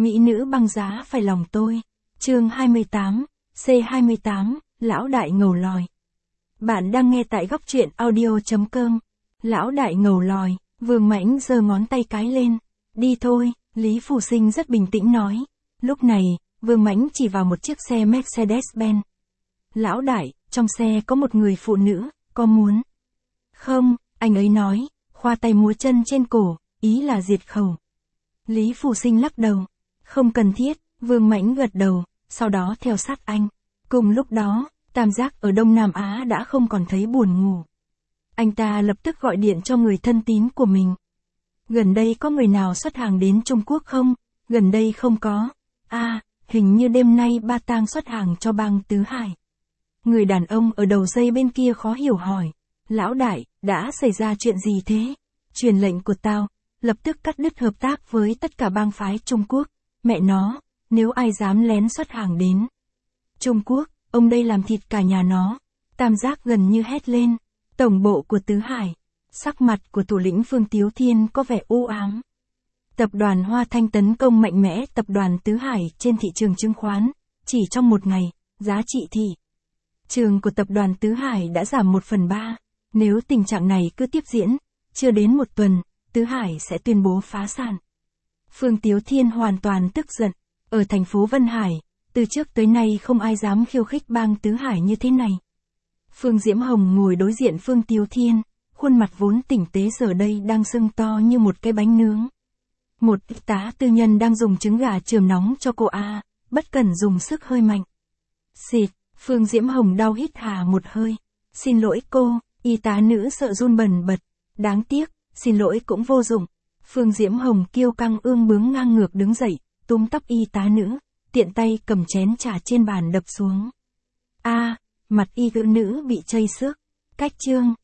Mỹ nữ băng giá phải lòng tôi. Chương 28, C28, Lão đại ngầu lòi. Bạn đang nghe tại góc truyện audio.com. Lão đại ngầu lòi, Vương Mãnh giơ ngón tay cái lên. Đi thôi, Lý Phù Sinh rất bình tĩnh nói. Lúc này, Vương Mãnh chỉ vào một chiếc xe Mercedes-Benz. Lão đại, trong xe có một người phụ nữ, có muốn? Không, anh ấy nói, khoa tay múa chân trên cổ, ý là diệt khẩu. Lý Phù Sinh lắc đầu. Không cần thiết, Vương Mãnh gật đầu, sau đó theo sát anh. Cùng lúc đó, Tam Giác ở Đông Nam Á đã không còn thấy buồn ngủ. Anh ta lập tức gọi điện cho người thân tín của mình. Gần đây có người nào xuất hàng đến Trung Quốc không? Gần đây không có. Hình như đêm nay Ba Tang xuất hàng cho bang Tứ Hải. Người đàn ông ở đầu dây bên kia khó hiểu hỏi. Lão đại, đã xảy ra chuyện gì thế? Truyền lệnh của tao, lập tức cắt đứt hợp tác với tất cả bang phái Trung Quốc. Mẹ nó, nếu ai dám lén xuất hàng đến Trung Quốc, ông đây làm thịt cả nhà nó. Tam Giác gần như hét lên. Tổng bộ của Tứ Hải. Sắc mặt của thủ lĩnh Phương Tiếu Thiên có vẻ u ám. Tập đoàn Hoa Thanh tấn công mạnh mẽ tập đoàn Tứ Hải trên thị trường chứng khoán. Chỉ trong một ngày, giá trị thị trường của tập đoàn Tứ Hải đã giảm 1/3. Nếu tình trạng này cứ tiếp diễn, chưa đến một tuần, Tứ Hải sẽ tuyên bố phá sản. Phương Tiếu Thiên hoàn toàn tức giận. Ở thành phố Vân Hải, từ trước tới nay không ai dám khiêu khích bang Tứ Hải như thế này. Phương Diễm Hồng ngồi đối diện Phương Tiếu Thiên, khuôn mặt vốn tỉnh tế giờ đây đang sưng to như một cái bánh nướng. Một y tá tư nhân đang dùng trứng gà chườm nóng cho cô bất cần dùng sức hơi mạnh. Xịt, Phương Diễm Hồng đau hít hà một hơi. Xin lỗi cô, y tá nữ sợ run bần bật. Đáng tiếc, xin lỗi cũng vô dụng. Phương Diễm Hồng kiêu căng ương bướng ngang ngược đứng dậy, túm tóc y tá nữ, tiện tay cầm chén trà trên bàn đập xuống. Mặt y nữ bị chây xước. Cách chương.